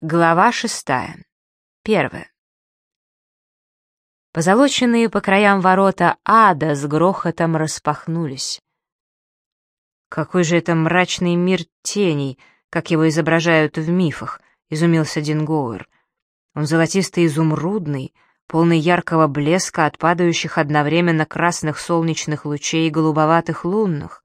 Глава 6. 1. Позолоченные по краям ворота ада с грохотом распахнулись. «Какой же это мрачный мир теней, как его изображают в мифах», — изумился Дингоуэр. «Он золотисто-изумрудный, полный яркого блеска от падающих одновременно красных солнечных лучей и голубоватых лунных».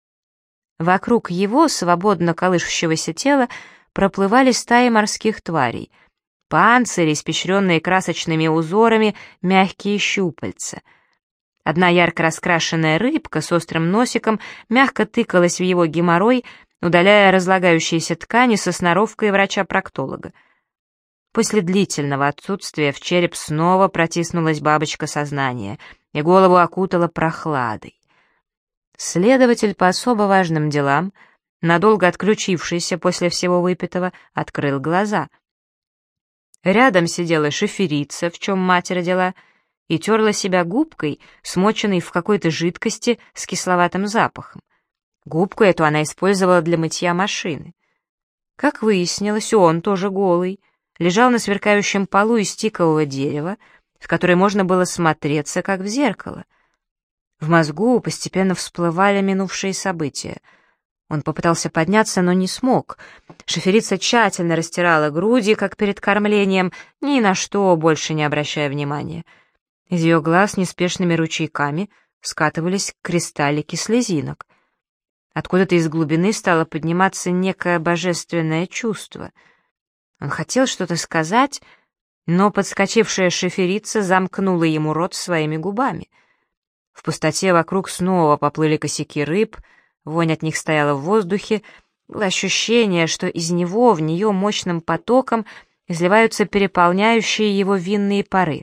Вокруг его свободно колышущегося тела проплывали стаи морских тварей, панцири, испещренные красочными узорами, мягкие щупальца. Одна ярко раскрашенная рыбка с острым носиком мягко тыкалась в его геморрой, удаляя разлагающиеся ткани со сноровкой врача-проктолога. После длительного отсутствия в череп снова протиснулась бабочка сознания, и голову окутала прохладой. Следователь по особо важным делам, надолго отключившийся после всего выпитого, открыл глаза. Рядом сидела шоферица, в чем мать родила, и терла себя губкой, смоченной в какой-то жидкости с кисловатым запахом. Губку эту она использовала для мытья машины. Как выяснилось, он, тоже голый, лежал на сверкающем полу из тикового дерева, в которое можно было смотреться, как в зеркало. В мозгу постепенно всплывали минувшие события. Он попытался подняться, но не смог. Шоферица тщательно растирала груди, как перед кормлением, ни на что больше не обращая внимания. Из ее глаз неспешными ручейками скатывались кристаллики слезинок. Откуда-то из глубины стало подниматься некое божественное чувство. Он хотел что-то сказать, но подскочившая шоферица замкнула ему рот своими губами. В пустоте вокруг снова поплыли косяки рыб, вонь от них стояла в воздухе, было ощущение, что из него в нее мощным потоком изливаются переполняющие его винные пары.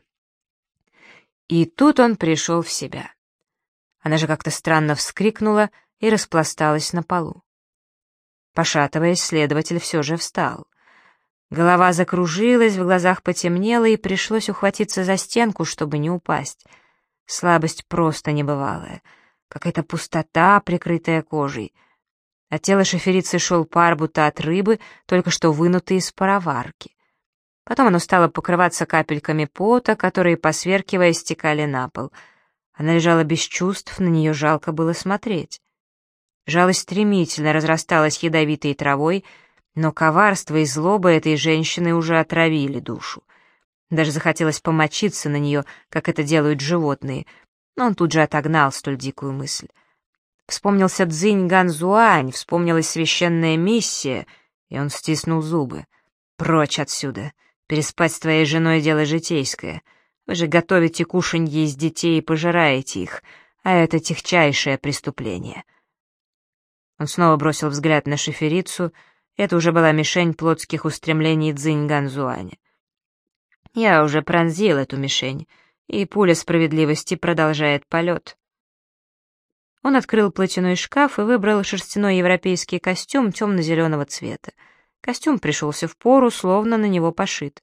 И тут он пришел в себя. Она же как-то странно вскрикнула и распласталась на полу. Пошатываясь, следователь все же встал. Голова закружилась, в глазах потемнело, и пришлось ухватиться за стенку, чтобы не упасть. Слабость просто небывалая. Какая-то пустота, прикрытая кожей. От тела шоферицы шел пар, будто от рыбы, только что вынутой из пароварки. Потом оно стало покрываться капельками пота, которые, посверкивая, стекали на пол. Она лежала без чувств, на нее жалко было смотреть. Жалость стремительно разрасталась ядовитой травой, но коварство и злоба этой женщины уже отравили душу. Даже захотелось помочиться на нее, как это делают животные, но он тут же отогнал столь дикую мысль. Вспомнился Цзинь Ганзуань, вспомнилась священная миссия, и он стиснул зубы. «Прочь отсюда! Переспать с твоей женой — дело житейское. Вы же готовите кушанье из детей и пожираете их, а это тихчайшее преступление». Он снова бросил взгляд на шоферицу, это уже была мишень плотских устремлений Цзинь Ганзуаня. «Я уже пронзил эту мишень, и пуля справедливости продолжает полет». Он открыл платяной шкаф и выбрал шерстяной европейский костюм темно-зеленого цвета. Костюм пришелся в пору, словно на него пошит.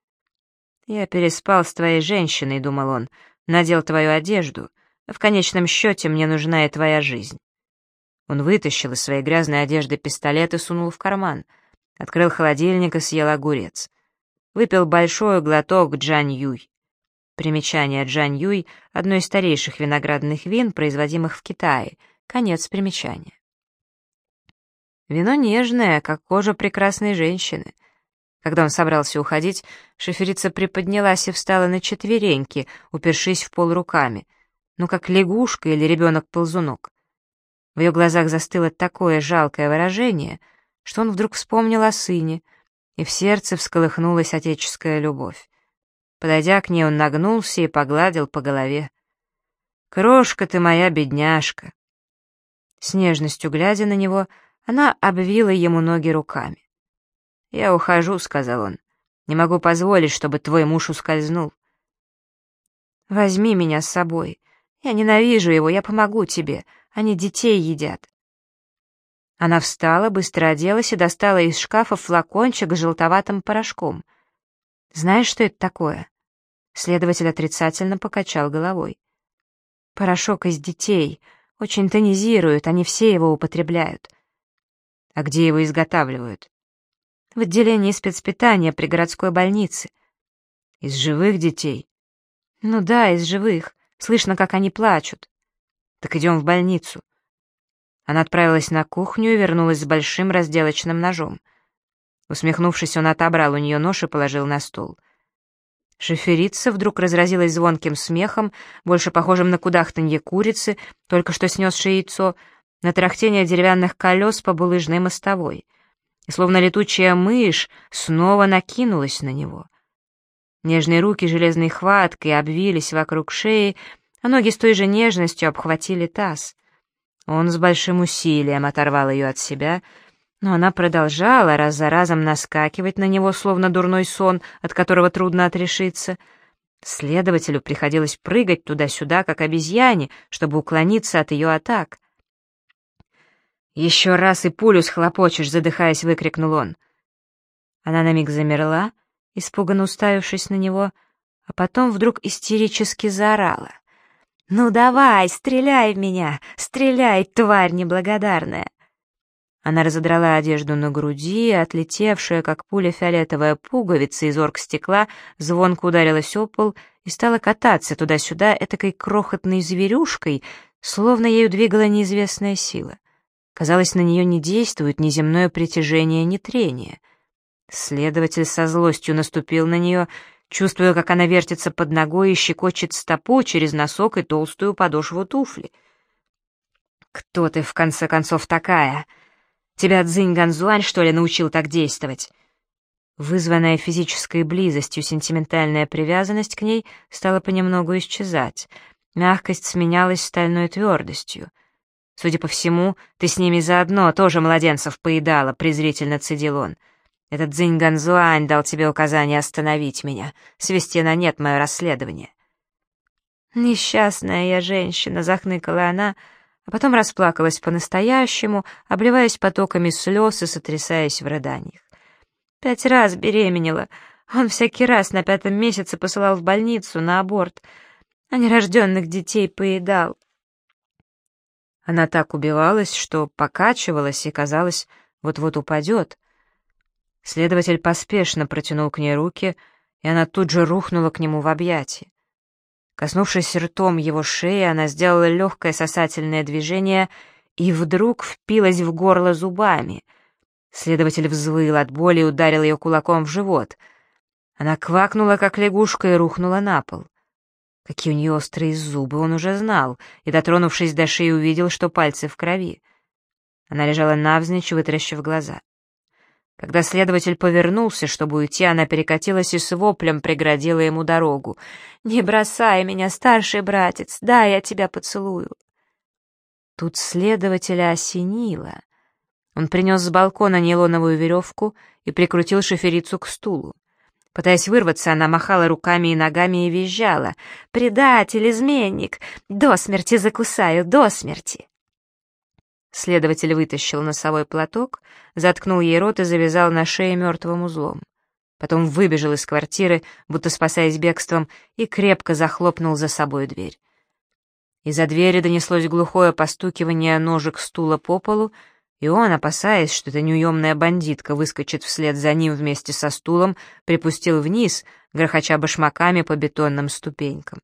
«Я переспал с твоей женщиной», — думал он, — «надел твою одежду. В конечном счете мне нужна и твоя жизнь». Он вытащил из своей грязной одежды пистолет и сунул в карман. Открыл холодильник и съел огурец. Выпил большой глоток Джань-Юй. Примечание: Джань-Юй — одно из старейших виноградных вин, производимых в Китае. Конец примечания. Вино нежное, как кожа прекрасной женщины. Когда он собрался уходить, шоферица приподнялась и встала на четвереньки, упершись в пол руками, ну как лягушка или ребенок-ползунок. В ее глазах застыло такое жалкое выражение, что он вдруг вспомнил о сыне, и в сердце всколыхнулась отеческая любовь. Подойдя к ней, он нагнулся и погладил по голове. «Крошка ты моя, бедняжка!» С нежностью глядя на него, она обвила ему ноги руками. «Я ухожу», — сказал он. «Не могу позволить, чтобы твой муж ускользнул». «Возьми меня с собой. Я ненавижу его, я помогу тебе. Они детей едят». Она встала, быстро оделась и достала из шкафа флакончик с желтоватым порошком. «Знаешь, что это такое?» Следователь отрицательно покачал головой. «Порошок из детей. Очень тонизирует, они все его употребляют». «А где его изготавливают?» в отделении спецпитания при городской больнице. Из живых детей? Ну да, из живых. Слышно, как они плачут. Так идем в больницу. Она отправилась на кухню и вернулась с большим разделочным ножом. Усмехнувшись, он отобрал у нее нож и положил на стол. Шоферица вдруг разразилась звонким смехом, больше похожим на кудахтанье курицы, только что снесшее яйцо, на тарахтение деревянных колес по булыжной мостовой. И словно летучая мышь снова накинулась на него. Нежные руки железной хваткой обвились вокруг шеи, а ноги с той же нежностью обхватили таз. Он с большим усилием оторвал ее от себя, но она продолжала раз за разом наскакивать на него, словно дурной сон, от которого трудно отрешиться. Следователю приходилось прыгать туда-сюда, как обезьяне, чтобы уклониться от ее атак. «Еще раз и пулю схлопочешь», — задыхаясь, выкрикнул он. Она на миг замерла, испуганно уставившись на него, а потом вдруг истерически заорала. «Ну давай, стреляй в меня! Стреляй, тварь неблагодарная!» Она разодрала одежду на груди, и отлетевшая, как пуля, фиолетовая пуговица из оргстекла звонко ударилась о пол и стала кататься туда-сюда этакой крохотной зверюшкой, словно ею двигала неизвестная сила. Казалось, на нее не действует ни земное притяжение, ни трение. Следователь со злостью наступил на нее, чувствуя, как она вертится под ногой и щекочет стопу через носок и толстую подошву туфли. «Кто ты, в конце концов, такая? Тебя Цзинь Ганзуань, что ли, научил так действовать?» Вызванная физической близостью сентиментальная привязанность к ней стала понемногу исчезать. Мягкость сменялась стальной твердостью. «Судя по всему, ты с ними заодно тоже младенцев поедала», — презрительно цедил он. «Этот Цзинь Ганзуань дал тебе указание остановить меня, свести на нет мое расследование». «Несчастная я женщина», — захныкала она, а потом расплакалась по-настоящему, обливаясь потоками слез и сотрясаясь в рыданиях. 5 раз беременела. Он всякий раз на 5-м месяце посылал в больницу на аборт, а нерожденных детей поедал. Она так убивалась, что покачивалась и, казалось, вот-вот упадет. Следователь поспешно протянул к ней руки, и она тут же рухнула к нему в объятия. Коснувшись ртом его шеи, она сделала легкое сосательное движение и вдруг впилась в горло зубами. Следователь взвыл от боли и ударил ее кулаком в живот. Она квакнула, как лягушка, и рухнула на пол. Какие у нее острые зубы, он уже знал, и, дотронувшись до шеи, увидел, что пальцы в крови. Она лежала навзничь, вытаращив глаза. Когда следователь повернулся, чтобы уйти, она перекатилась и с воплем преградила ему дорогу. «Не бросай меня, старший братец, да, я тебя поцелую». Тут следователя осенило. Он принес с балкона нейлоновую веревку и прикрутил шоферицу к стулу. Пытаясь вырваться, она махала руками и ногами и визжала. «Предатель, изменник! До смерти закусаю, до смерти!» Следователь вытащил носовой платок, заткнул ей рот и завязал на шее мертвым узлом. Потом выбежал из квартиры, будто спасаясь бегством, и крепко захлопнул за собой дверь. Из-за двери донеслось глухое постукивание ножек стула по полу, и он, опасаясь, что эта неуемная бандитка выскочит вслед за ним вместе со стулом, припустил вниз, грохоча башмаками по бетонным ступенькам.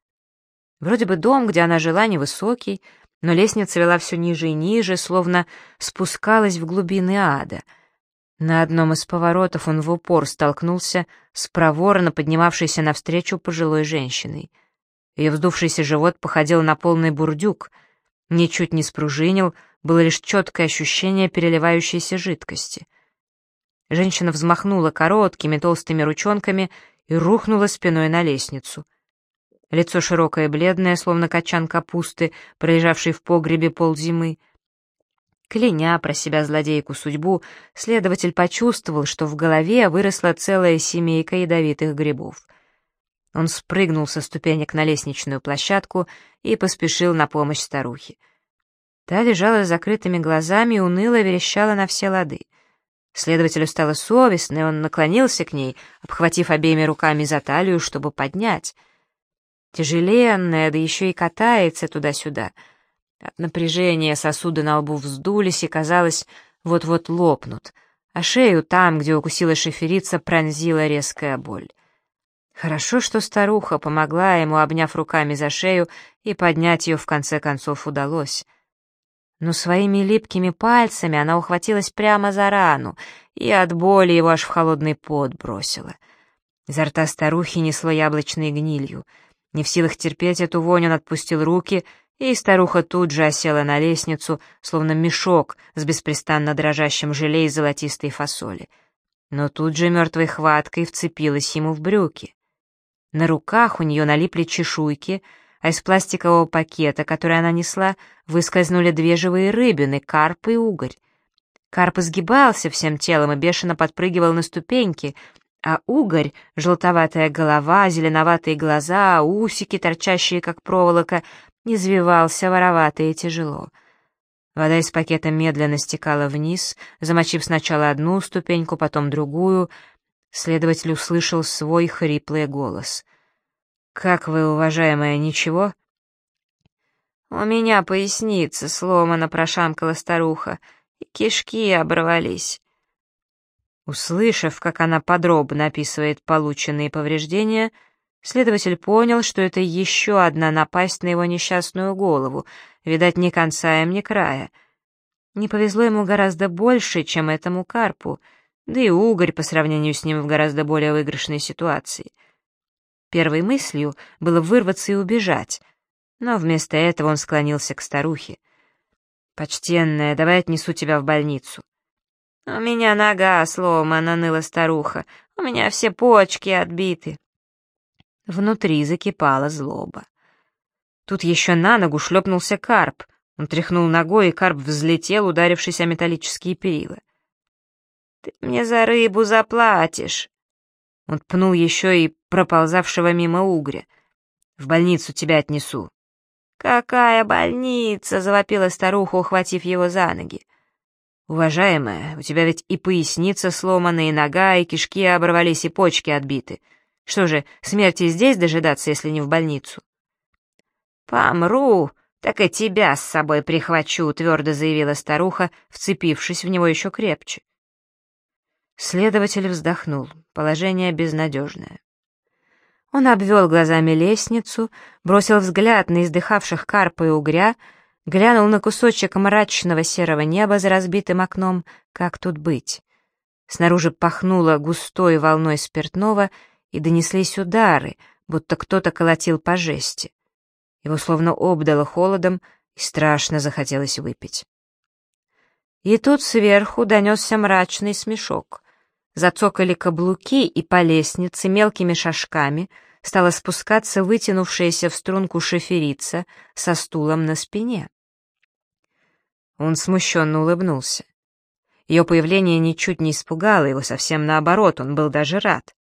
Вроде бы дом, где она жила, невысокий, но лестница вела все ниже и ниже, словно спускалась в глубины ада. На одном из поворотов он в упор столкнулся с проворно поднимавшейся навстречу пожилой женщиной. Ее вздувшийся живот походил на полный бурдюк, ничуть не спружинил, было лишь четкое ощущение переливающейся жидкости. Женщина взмахнула короткими толстыми ручонками и рухнула спиной на лестницу. Лицо широкое и бледное, словно качан капусты, пролежавший в погребе ползимы. Кляня про себя злодейку судьбу, следователь почувствовал, что в голове выросла целая семейка ядовитых грибов. Он спрыгнул со ступенек на лестничную площадку и поспешил на помощь старухе. Та лежала с закрытыми глазами и уныло верещала на все лады. Следователю стало совестно, и он наклонился к ней, обхватив обеими руками за талию, чтобы поднять. Тяжеленная, да еще и катается туда-сюда. От напряжения сосуды на лбу вздулись и, казалось, вот-вот лопнут. а шею там, где укусила шиферица, пронзила резкая боль. Хорошо, что старуха помогла ему, обняв руками за шею, и поднять ее в конце концов удалось. Но своими липкими пальцами она ухватилась прямо за рану, и от боли его аж в холодный пот бросила. Изо рта старухи несло яблочной гнилью. Не в силах терпеть эту вонь, он отпустил руки, и старуха тут же осела на лестницу, словно мешок с беспрестанно дрожащим желе из золотистой фасоли. Но тут же мертвой хваткой вцепилась ему в брюки. На руках у нее налипли чешуйки, а из пластикового пакета, который она несла, выскользнули две живые рыбины — карп и угорь. Карп изгибался всем телом и бешено подпрыгивал на ступеньки, а угорь, желтоватая голова, зеленоватые глаза, усики, торчащие как проволока, извивался воровато и тяжело. Вода из пакета медленно стекала вниз, замочив сначала одну ступеньку, потом другую. Следователь услышал свой хриплый голос. «Как вы, уважаемая, ничего?» «У меня поясница сломана», — прошамкала старуха, — «и кишки оборвались». Услышав, как она подробно описывает полученные повреждения, следователь понял, что это еще одна напасть на его несчастную голову, видать, ни конца им, ни края. Не повезло ему гораздо больше, чем этому карпу, да и угорь по сравнению с ним в гораздо более выигрышной ситуации. Первой мыслью было вырваться и убежать, но вместо этого он склонился к старухе. «Почтенная, давай отнесу тебя в больницу». «У меня нога сломана», — ныла старуха, — «у меня все почки отбиты». Внутри закипала злоба. Тут еще на ногу шлепнулся карп. Он тряхнул ногой, и карп взлетел, ударившись о металлические перила. «Ты мне за рыбу заплатишь». Он пнул еще и проползавшего мимо угря. «В больницу тебя отнесу». «Какая больница?» — завопила старуха, ухватив его за ноги. «Уважаемая, у тебя ведь и поясница сломана, и нога, и кишки оборвались, и почки отбиты. Что же, смерти здесь дожидаться, если не в больницу?» «Помру, так и тебя с собой прихвачу», — твердо заявила старуха, вцепившись в него еще крепче. Следователь вздохнул. Положение безнадежное. Он обвел глазами лестницу, бросил взгляд на издыхавших карпа и угря, глянул на кусочек мрачного серого неба за разбитым окном. Как тут быть? Снаружи пахнуло густой волной спиртного, и донеслись удары, будто кто-то колотил по жести. Его словно обдало холодом, и страшно захотелось выпить. И тут сверху донесся мрачный смешок. Зацокали каблуки, и по лестнице мелкими шажками стала спускаться вытянувшаяся в струнку шоферица со стулом на спине. Он смущенно улыбнулся. Ее появление ничуть не испугало его, совсем наоборот, он был даже рад.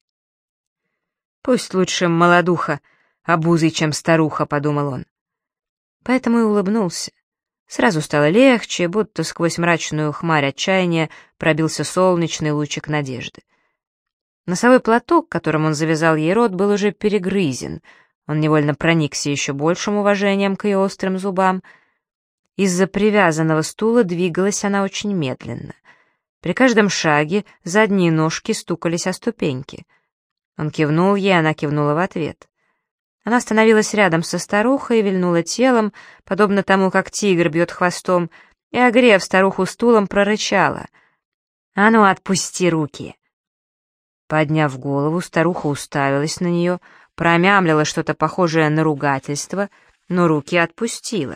«Пусть лучше молодуха обузой, чем старуха», — подумал он. Поэтому и улыбнулся. Сразу стало легче, будто сквозь мрачную хмарь отчаяния пробился солнечный лучик надежды. Носовой платок, которым он завязал ей рот, был уже перегрызен. Он невольно проникся еще большим уважением к ее острым зубам. Из-за привязанного стула двигалась она очень медленно. При каждом шаге задние ножки стукались о ступеньки. Он кивнул ей, она кивнула в ответ. Она остановилась рядом со старухой и вильнула телом, подобно тому, как тигр бьет хвостом, и, огрев старуху стулом, прорычала: «А ну, отпусти руки!» Подняв голову, старуха уставилась на нее, промямлила что-то похожее на ругательство, но руки отпустила.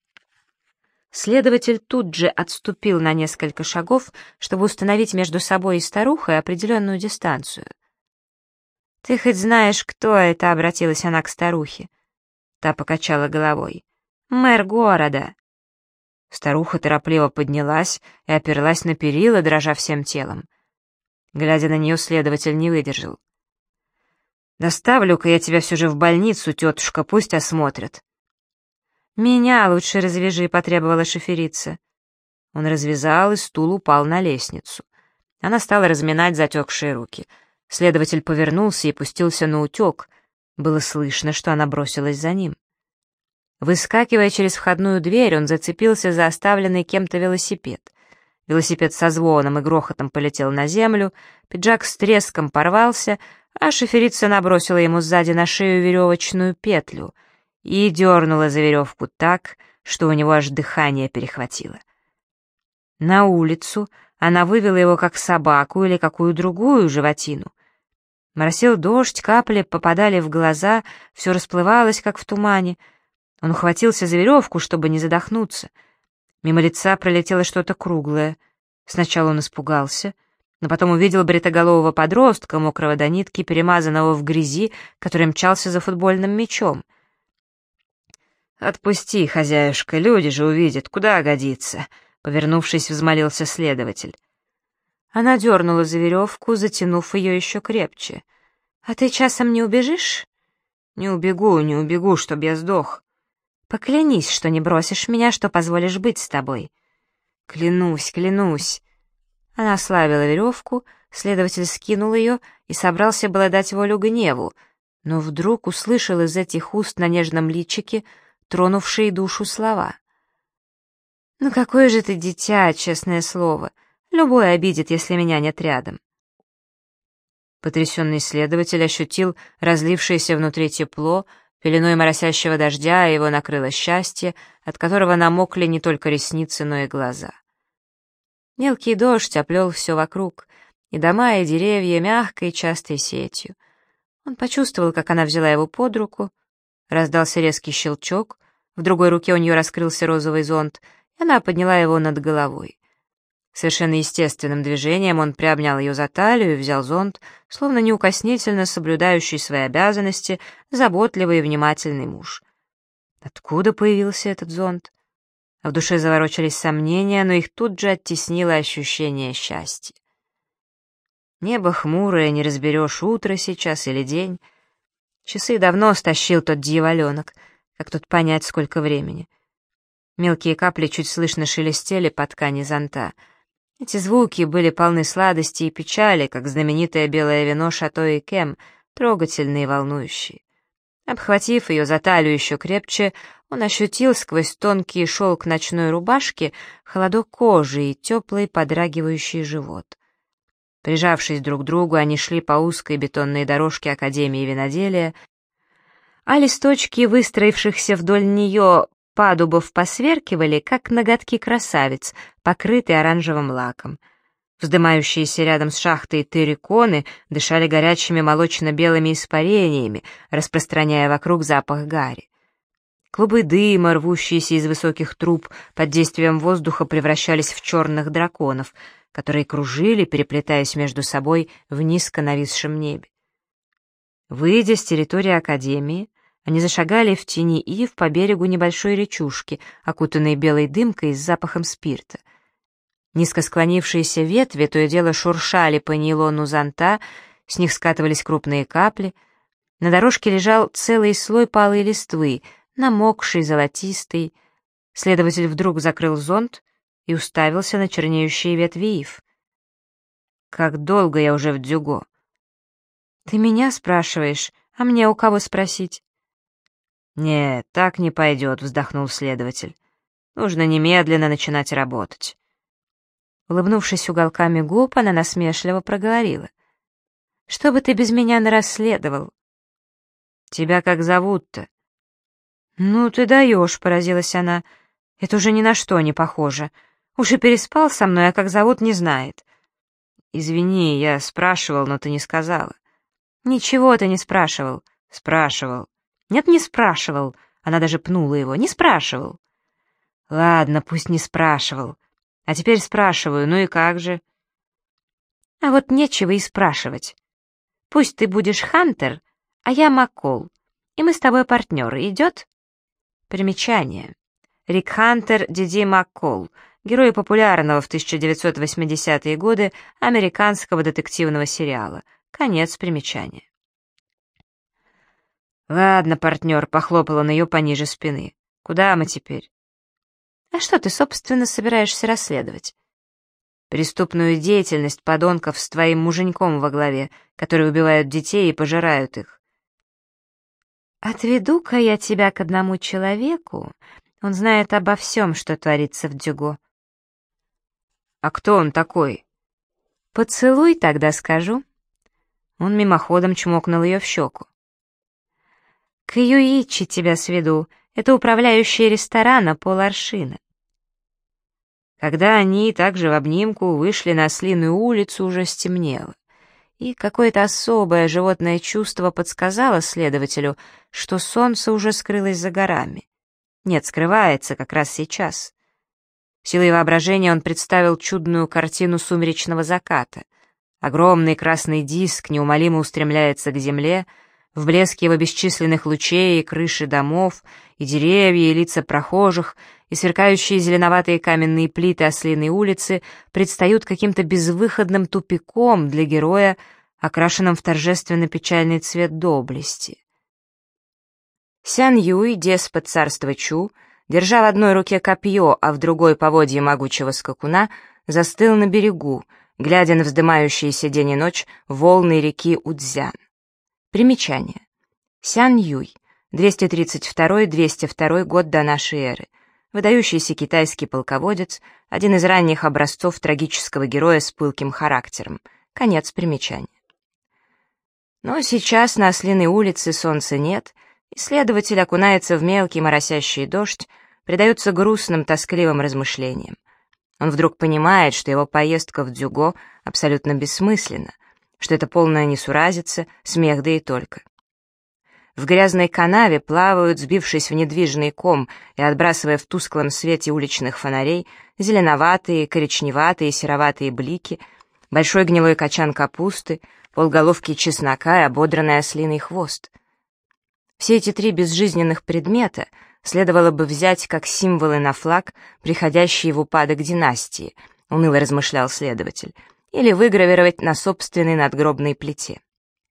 Следователь тут же отступил на несколько шагов, чтобы установить между собой и старухой определенную дистанцию. «Ты хоть знаешь, кто это?» — обратилась она к старухе. Та покачала головой. «Мэр города». Старуха торопливо поднялась и оперлась на перила, дрожа всем телом. Глядя на нее, следователь не выдержал. «Доставлю-ка я тебя все же в больницу, тетушка, пусть осмотрят». «Меня лучше развяжи», — потребовала шоферица. Он развязал, и стул упал на лестницу. Она стала разминать затекшие руки. Следователь повернулся и пустился на утек. Было слышно, что она бросилась за ним. Выскакивая через входную дверь, он зацепился за оставленный кем-то велосипед. Велосипед со звоном и грохотом полетел на землю, пиджак с треском порвался, а шоферица набросила ему сзади на шею веревочную петлю и дернула за веревку так, что у него аж дыхание перехватило. На улицу она вывела его как собаку или какую другую животину. Моросил дождь, капли попадали в глаза, все расплывалось, как в тумане. Он ухватился за веревку, чтобы не задохнуться. Мимо лица пролетело что-то круглое. Сначала он испугался, но потом увидел бритоголового подростка, мокрого до нитки, перемазанного в грязи, который мчался за футбольным мячом. «Отпусти, хозяюшка, люди же увидят, куда годится», — повернувшись, взмолился следователь. Она дернула за веревку, затянув ее еще крепче. «А ты часом не убежишь?» «Не убегу, чтоб я сдох». «Поклянись, что не бросишь меня, что позволишь быть с тобой». «Клянусь». Она ослабила веревку, следователь скинул ее и собрался было дать волю гневу, но вдруг услышал из этих уст на нежном личике тронувшие душу слова. «Ну какое же ты дитя, честное слово! Любой обидит, если меня нет рядом». Потрясенный следователь ощутил разлившееся внутри тепло, пеленой моросящего дождя его накрыло счастье, от которого намокли не только ресницы, но и глаза. Мелкий дождь оплел все вокруг, и дома, и деревья мягкой и частой сетью. Он почувствовал, как она взяла его под руку, раздался резкий щелчок, в другой руке у нее раскрылся розовый зонт, и она подняла его над головой. Совершенно естественным движением он приобнял ее за талию и взял зонт, словно неукоснительно соблюдающий свои обязанности, заботливый и внимательный муж. Откуда появился этот зонт? А в душе заворочались сомнения, но их тут же оттеснило ощущение счастья. Небо хмурое, не разберешь, утро сейчас или день. Часы давно стащил тот дьяволенок, как тут понять, сколько времени. Мелкие капли чуть слышно шелестели по ткани зонта. Эти звуки были полны сладости и печали, как знаменитое белое вино Шато и Кем, трогательные и волнующие. Обхватив ее за талию еще крепче, он ощутил сквозь тонкий шелк ночной рубашки холодок кожи и теплый подрагивающий живот. Прижавшись друг к другу, они шли по узкой бетонной дорожке Академии виноделия, а листочки, выстроившихся вдоль нее, падубов посверкивали, как ноготки красавиц, покрытые оранжевым лаком. Вздымающиеся рядом с шахтой терриконы дышали горячими молочно-белыми испарениями, распространяя вокруг запах гари. Клубы дыма, рвущиеся из высоких труб, под действием воздуха превращались в черных драконов, которые кружили, переплетаясь между собой в низко нависшем небе. Выйдя с территории Академии, они зашагали в тени ив по берегу небольшой речушки, окутанной белой дымкой с запахом спирта. Низко склонившиеся ветви то и дело шуршали по нейлону зонта, с них скатывались крупные капли. На дорожке лежал целый слой палой листвы, намокший, золотистый. Следователь вдруг закрыл зонт и уставился на чернеющие ветви ив. «Как долго я уже в Дзюго?» «Ты меня спрашиваешь, а мне у кого спросить?» «Нет, так не пойдет», — вздохнул следователь. «Нужно немедленно начинать работать». Улыбнувшись уголками губ, она насмешливо проговорила. «Что бы ты без меня нарасследовал?» «Тебя как зовут-то?» «Ну ты даешь», — поразилась она. «Это уже ни на что не похоже. Уж и переспал со мной, а как зовут, не знает». «Извини, я спрашивал, но ты не сказала». «Ничего ты не спрашивал». «Спрашивал». «Нет, не спрашивал». Она даже пнула его. «Не спрашивал». «Ладно, пусть не спрашивал. А теперь спрашиваю, ну и как же?» «А вот нечего и спрашивать. Пусть ты будешь Хантер, а я Маккол, и мы с тобой партнеры. Идет?» Примечание. Рик Хантер, Диди Маккол, герой популярного в 1980-е годы американского детективного сериала. Конец примечания. «Ладно, партнер», — похлопал он ее пониже спины. «Куда мы теперь?» «А что ты, собственно, собираешься расследовать?» «Преступную деятельность подонков с твоим муженьком во главе, которые убивают детей и пожирают их». «Отведу-ка я тебя к одному человеку. Он знает обо всем, что творится в Дзюго». А кто он такой? Поцелуй, тогда скажу. Он мимоходом чмокнул ее в щеку. К Юичи тебя сведу, это управляющий ресторана поларшина. Когда они также в обнимку вышли на Ослиную улицу, уже стемнело, и какое-то особое животное чувство подсказало следователю, что солнце уже скрылось за горами. Нет, скрывается как раз сейчас. Силой воображения он представил чудную картину сумеречного заката. Огромный красный диск неумолимо устремляется к земле, в блеске его бесчисленных лучей и крыши домов, и деревья, и лица прохожих, и сверкающие зеленоватые каменные плиты Ослиной улицы предстают каким-то безвыходным тупиком для героя, окрашенным в торжественно-печальный цвет доблести. Сян Юй, деспот царства Чу, держа в одной руке копье, а в другой поводье могучего скакуна, застыл на берегу, глядя на вздымающиеся день и ночь волны реки Удзян. Примечание. Сян Юй, 232-202 год до нашей эры, выдающийся китайский полководец, один из ранних образцов трагического героя с пылким характером. Конец примечания. Но сейчас на Ослиной улице солнца нет, и следователь окунается в мелкий моросящий дождь, предается грустным, тоскливым размышлениям. Он вдруг понимает, что его поездка в Дзюго абсолютно бессмысленна, что это полная несуразица, смех да и только. В грязной канаве плавают, сбившись в недвижный ком и отбрасывая в тусклом свете уличных фонарей, зеленоватые, коричневатые и сероватые блики, большой гнилой качан капусты, полголовки чеснока и ободранный ослиный хвост. Все эти три безжизненных предмета следовало бы взять как символы на флаг, приходящие в упадок династии, уныло размышлял следователь, или выгравировать на собственной надгробной плите.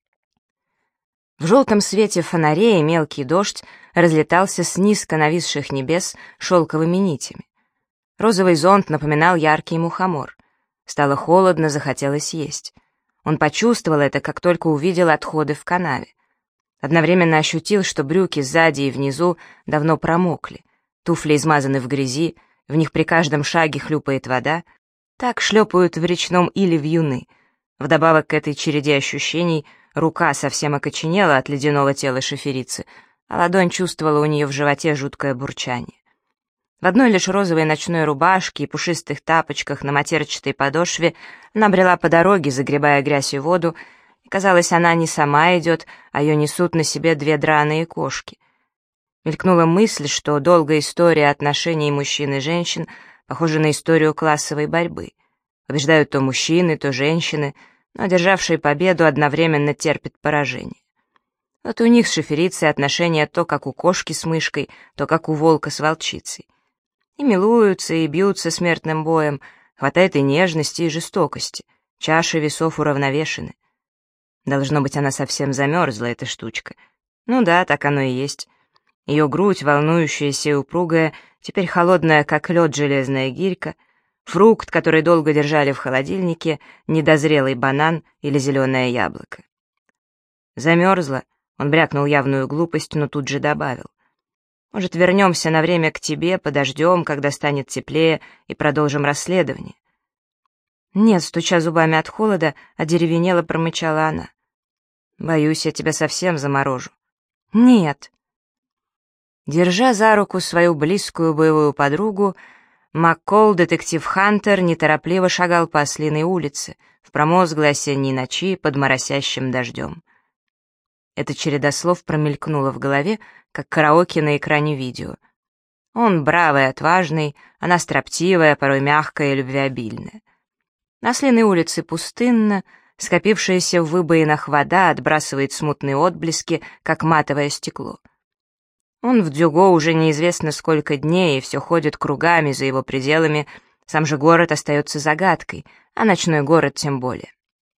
В желтом свете фонарей мелкий дождь разлетался с низко нависших небес шелковыми нитями. Розовый зонт напоминал яркий мухомор. Стало холодно, захотелось есть. Он почувствовал это, как только увидел отходы в канаве. Одновременно ощутил, что брюки сзади и внизу давно промокли, туфли измазаны в грязи, в них при каждом шаге хлюпает вода, так шлепают в речном иле вьюны. Вдобавок к этой череде ощущений рука совсем окоченела от ледяного тела шоферицы, а ладонь чувствовала у нее в животе жуткое бурчание. В одной лишь розовой ночной рубашке и пушистых тапочках на матерчатой подошве она брела по дороге, загребая грязь и воду, и, казалось, она не сама идет, а ее несут на себе две драные кошки. Мелькнула мысль, что долгая история отношений мужчин и женщин похожа на историю классовой борьбы. Побеждают то мужчины, то женщины, но одержавшие победу одновременно терпят поражение. Вот у них с шоферицей отношения то как у кошки с мышкой, то как у волка с волчицей. И милуются, и бьются смертным боем, хватает и нежности, и жестокости, чаши весов уравновешены. Должно быть, она совсем замерзла, эта штучка. Ну да, так оно и есть. Ее грудь, волнующаяся и упругая, теперь холодная, как лед, железная гирька, фрукт, который долго держали в холодильнике, недозрелый банан или зеленое яблоко. Замерзла, он брякнул явную глупость, но тут же добавил. Может, вернемся на время к тебе, подождем, когда станет теплее, и продолжим расследование? Нет, стуча зубами от холода, одеревенело промычала она. Боюсь, я тебя совсем заморожу. Нет. Держа за руку свою близкую боевую подругу, Маккол, детектив Хантер, неторопливо шагал по Ослиной улице в промозглой осенней ночи под моросящим дождем. Эта череда слов промелькнула в голове, как караоке на экране видео. Он бравый, отважный, она строптивая, порой мягкая и любвеобильная. На Ослиной улице пустынно, скопившаяся в выбоинах вода отбрасывает смутные отблески, как матовое стекло. Он в Дзюго уже неизвестно сколько дней, и все ходит кругами за его пределами, сам же город остается загадкой, а ночной город тем более.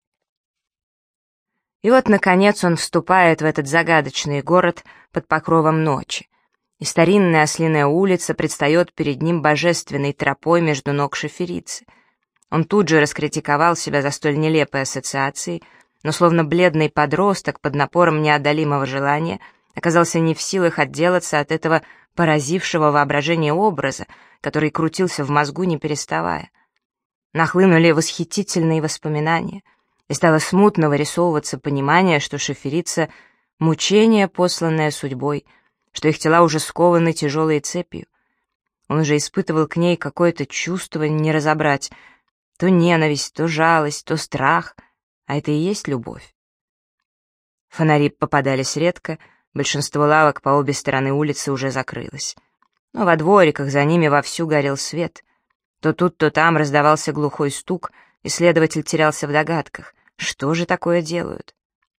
И вот, наконец, он вступает в этот загадочный город под покровом ночи, и старинная Ослиная улица предстает перед ним божественной тропой между ног шоферицы. Он тут же раскритиковал себя за столь нелепые ассоциации, но словно бледный подросток под напором неодолимого желания оказался не в силах отделаться от этого поразившего воображение образа, который крутился в мозгу не переставая. Нахлынули восхитительные воспоминания, и стало смутно вырисовываться понимание, что шоферица — мучение, посланное судьбой, что их тела уже скованы тяжелой цепью. Он уже испытывал к ней какое-то чувство, не разобрать, то ненависть, то жалость, то страх, а это и есть любовь. Фонари попадались редко, большинство лавок по обе стороны улицы уже закрылось. Но во двориках за ними вовсю горел свет. То тут, то там раздавался глухой стук, и следователь терялся в догадках. Что же такое делают?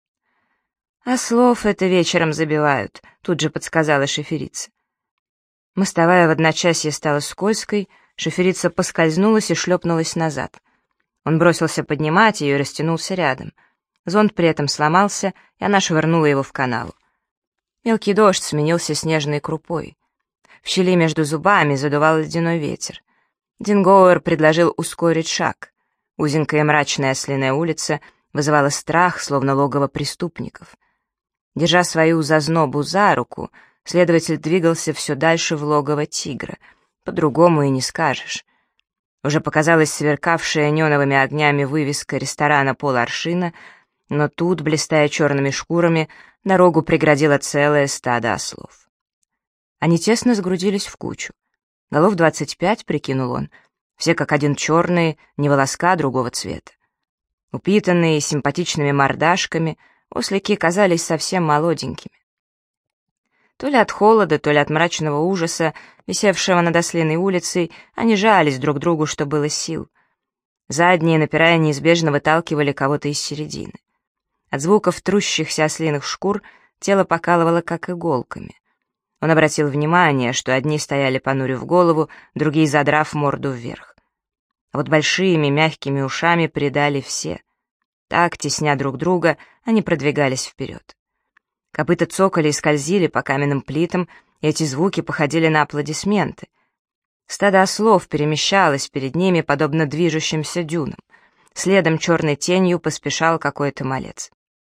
«Ослов это вечером забивают», — тут же подсказала шоферица. Мостовая в одночасье стала скользкой, шоферица поскользнулась и шлепнулась назад. Он бросился поднимать ее и растянулся рядом. Зонт при этом сломался, и она швырнула его в канаву. Мелкий дождь сменился снежной крупой. В щели между зубами задувал ледяной ветер. Дингоуэр предложил ускорить шаг. Узенькая мрачная ослиная улица вызывала страх, словно логово преступников. Держа свою зазнобу за руку, следователь двигался все дальше в логово тигра. По-другому и не скажешь. Уже показалась сверкавшая неоновыми огнями вывеска ресторана «Поларшина», но тут, блистая черными шкурами, дорогу преградило целое стадо ослов. Они тесно сгрудились в кучу. Голов 25, прикинул он, все как один черные, не волоска другого цвета. Упитанные, с симпатичными мордашками, ослики казались совсем молоденькими. То ли от холода, то ли от мрачного ужаса, висевшего над ослиной улицей, они жались друг к другу, что было сил. Задние, напирая, неизбежно выталкивали кого-то из середины. От звуков трущихся ослиных шкур тело покалывало как иголками. Он обратил внимание, что одни стояли понурив голову, другие задрав морду вверх. А вот большими мягкими ушами придали все. Так, тесня друг друга, они продвигались вперед. Копыта цокали и скользили по каменным плитам, и эти звуки походили на аплодисменты. Стадо ослов перемещалось перед ними, подобно движущимся дюнам. Следом черной тенью поспешал какой-то малец.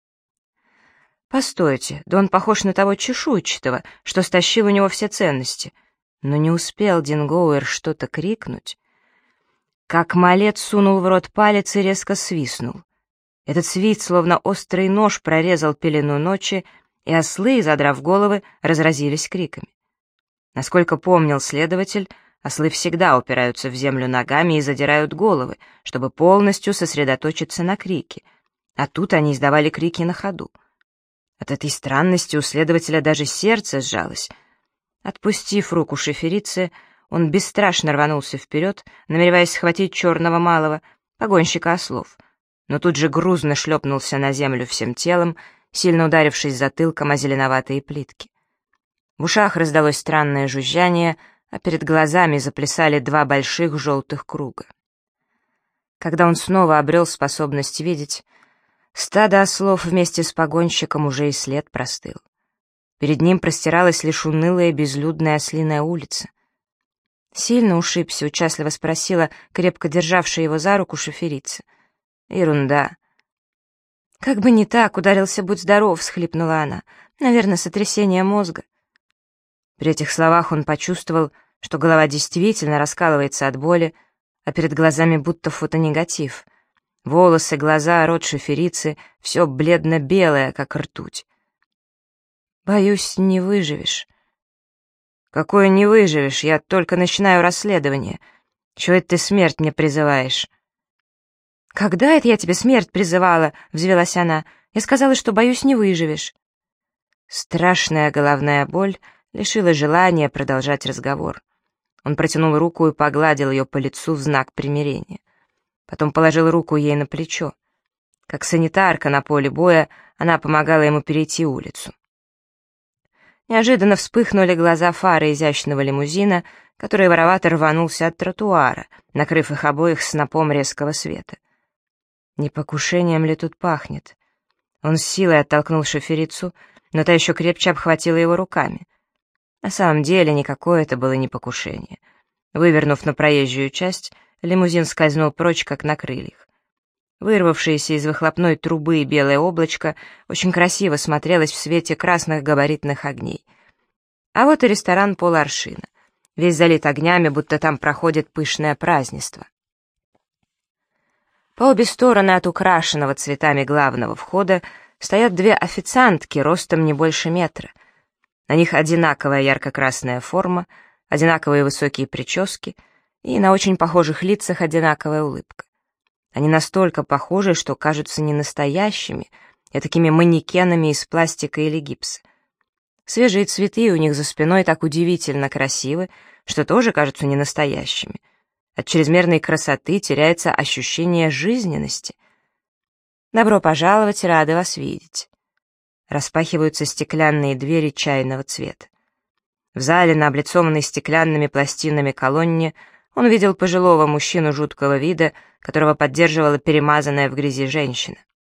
Постойте, да он похож на того чешуйчатого, что стащил у него все ценности. Но не успел Дингоуэр что-то крикнуть, как малец сунул в рот палец и резко свистнул. Этот свист, словно острый нож, прорезал пелену ночи, и ослы, задрав головы, разразились криками. Насколько помнил следователь, ослы всегда упираются в землю ногами и задирают головы, чтобы полностью сосредоточиться на крике, а тут они издавали крики на ходу. От этой странности у следователя даже сердце сжалось. Отпустив руку шоферицы, он бесстрашно рванулся вперед, намереваясь схватить черного малого, погонщика ослов, но тут же грузно шлепнулся на землю всем телом, сильно ударившись затылком о зеленоватые плитки. В ушах раздалось странное жужжание, а перед глазами заплясали два больших желтых круга. Когда он снова обрел способность видеть, стадо ослов вместе с погонщиком уже и след простыл. Перед ним простиралась лишь унылая безлюдная ослиная улица. «Сильно ушибся?» — участливо спросила, крепко державшая его за руку шоферица. «Ерунда». «Как бы не так, ударился, будь здоров», — всхлипнула она. «Наверное, сотрясение мозга». При этих словах он почувствовал, что голова действительно раскалывается от боли, а перед глазами будто фотонегатив. Волосы, глаза, рот шоферицы — все бледно-белое, как ртуть. «Боюсь, не выживешь». «Какое не выживешь? Я только начинаю расследование. Чего это ты смерть мне призываешь?» «Когда это я тебе смерть призывала?» — взвилась она. «Я сказала, что боюсь, не выживешь». Страшная головная боль лишила желания продолжать разговор. Он протянул руку и погладил ее по лицу в знак примирения. Потом положил руку ей на плечо. Как санитарка на поле боя, она помогала ему перейти улицу. Неожиданно вспыхнули глаза фары изящного лимузина, который воровато рванулся от тротуара, накрыв их обоих снопом резкого света. Не покушением ли тут пахнет? Он с силой оттолкнул шоферицу, но та еще крепче обхватила его руками. На самом деле никакое это было не покушение. Вывернув на проезжую часть, лимузин скользнул прочь, как на крыльях. Вырвавшееся из выхлопной трубы белое облачко очень красиво смотрелось в свете красных габаритных огней. А вот и ресторан «Поларшина», весь залит огнями, будто там проходит пышное празднество. По обе стороны от украшенного цветами главного входа стоят две официантки ростом не больше метра. На них одинаковая ярко-красная форма, одинаковые высокие прически и на очень похожих лицах одинаковая улыбка. Они настолько похожи, что кажутся не настоящими, а такими манекенами из пластика или гипса. Свежие цветы у них за спиной так удивительно красивы, что тоже кажутся не настоящими. От чрезмерной красоты теряется ощущение жизненности. «Добро пожаловать, рады вас видеть». Распахиваются стеклянные двери чайного цвета. В зале, на облицованной стеклянными пластинами колонне, он видел пожилого мужчину жуткого вида, которого поддерживала перемазанная в грязи женщина.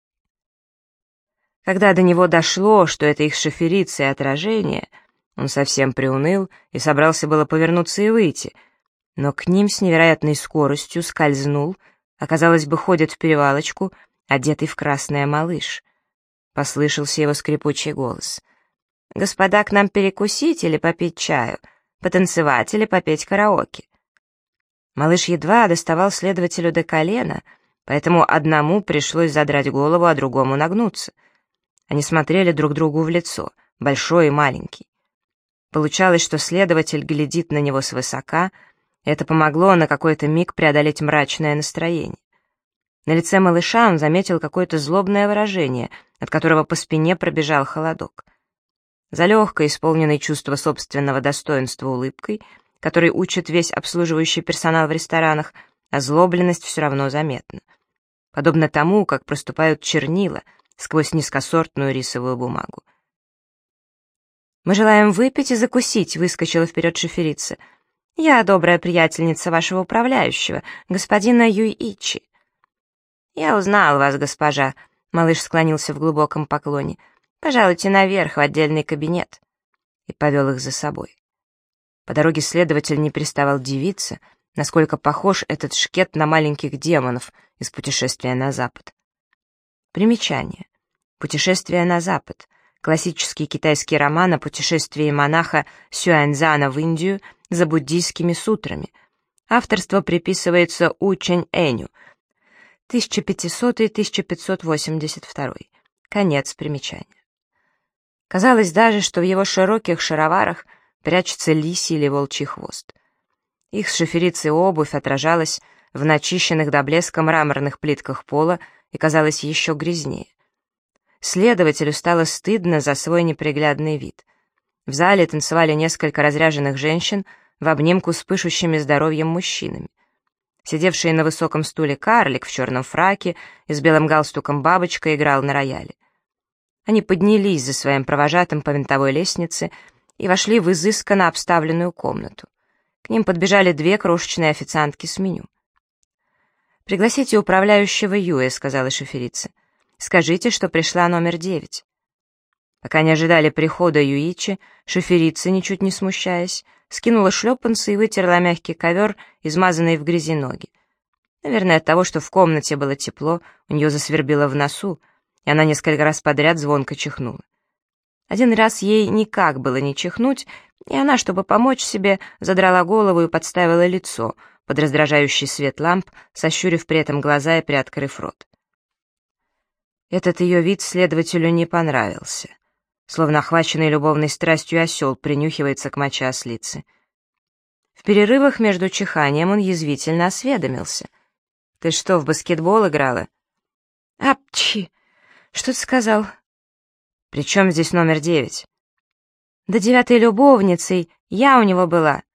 Когда до него дошло, что это их шоферица и отражение, он совсем приуныл и собрался было повернуться и выйти, но к ним с невероятной скоростью скользнул, оказалось бы, ходит в перевалочку, одетый в красное малыш. Послышался его скрипучий голос. «Господа, к нам перекусить или попить чаю, потанцевать или попеть караоке?» Малыш едва доставал следователю до колена, поэтому одному пришлось задрать голову, а другому нагнуться. Они смотрели друг другу в лицо, большой и маленький. Получалось, что следователь глядит на него свысока, и это помогло на какой-то миг преодолеть мрачное настроение. На лице малыша он заметил какое-то злобное выражение, от которого по спине пробежал холодок. За легкой, исполненной чувства собственного достоинства улыбкой, которой учит весь обслуживающий персонал в ресторанах, озлобленность все равно заметна. Подобно тому, как проступают чернила сквозь низкосортную рисовую бумагу. «Мы желаем выпить и закусить», — выскочила вперед шоферица. «Я добрая приятельница вашего управляющего, господина Юйичи». «Я узнал вас, госпожа», — малыш склонился в глубоком поклоне. «Пожалуйте наверх, в отдельный кабинет», и повел их за собой. По дороге следователь не переставал дивиться, насколько похож этот шкет на маленьких демонов из «Путешествия на запад». Примечание. «Путешествие на запад» — классический китайский роман о путешествии монаха Сюаньцзяна в Индию за буддийскими сутрами. Авторство приписывается У Чэнь-Эню, 1500-1582. Конец примечания. Казалось даже, что в его широких шароварах прячется лисий или волчий хвост. Их с шоферицей обувь отражалась в начищенных до блеска мраморных плитках пола и казалась еще грязнее. Следователю стало стыдно за свой неприглядный вид. В зале танцевали несколько разряженных женщин в обнимку с пышущими здоровьем мужчинами. Сидевший на высоком стуле карлик в черном фраке и с белым галстуком бабочка играл на рояле. Они поднялись за своим провожатым по винтовой лестнице и вошли в изысканно обставленную комнату. К ним подбежали две крошечные официантки с меню. «Пригласите управляющего Юэ», — сказала шоферица. «Скажите, что пришла номер 9». Пока не ожидали прихода Юичи, шоферица, ничуть не смущаясь, скинула шлепанцы и вытерла мягкий ковер, измазанный в грязи ноги. Наверное, от того, что в комнате было тепло, у нее засвербило в носу, и она несколько раз подряд звонко чихнула. Один раз ей никак было не чихнуть, и она, чтобы помочь себе, задрала голову и подставила лицо под раздражающий свет ламп, сощурив при этом глаза и приоткрыв рот. Этот ее вид следователю не понравился. Словно охваченный любовной страстью осел принюхивается к моче ослицы. В перерывах между чиханием он язвительно осведомился. «Ты что, в баскетбол играла?» «Апчи! Что ты сказал?» «При чем здесь номер 9?» «Да 9-й любовницей, я у него была».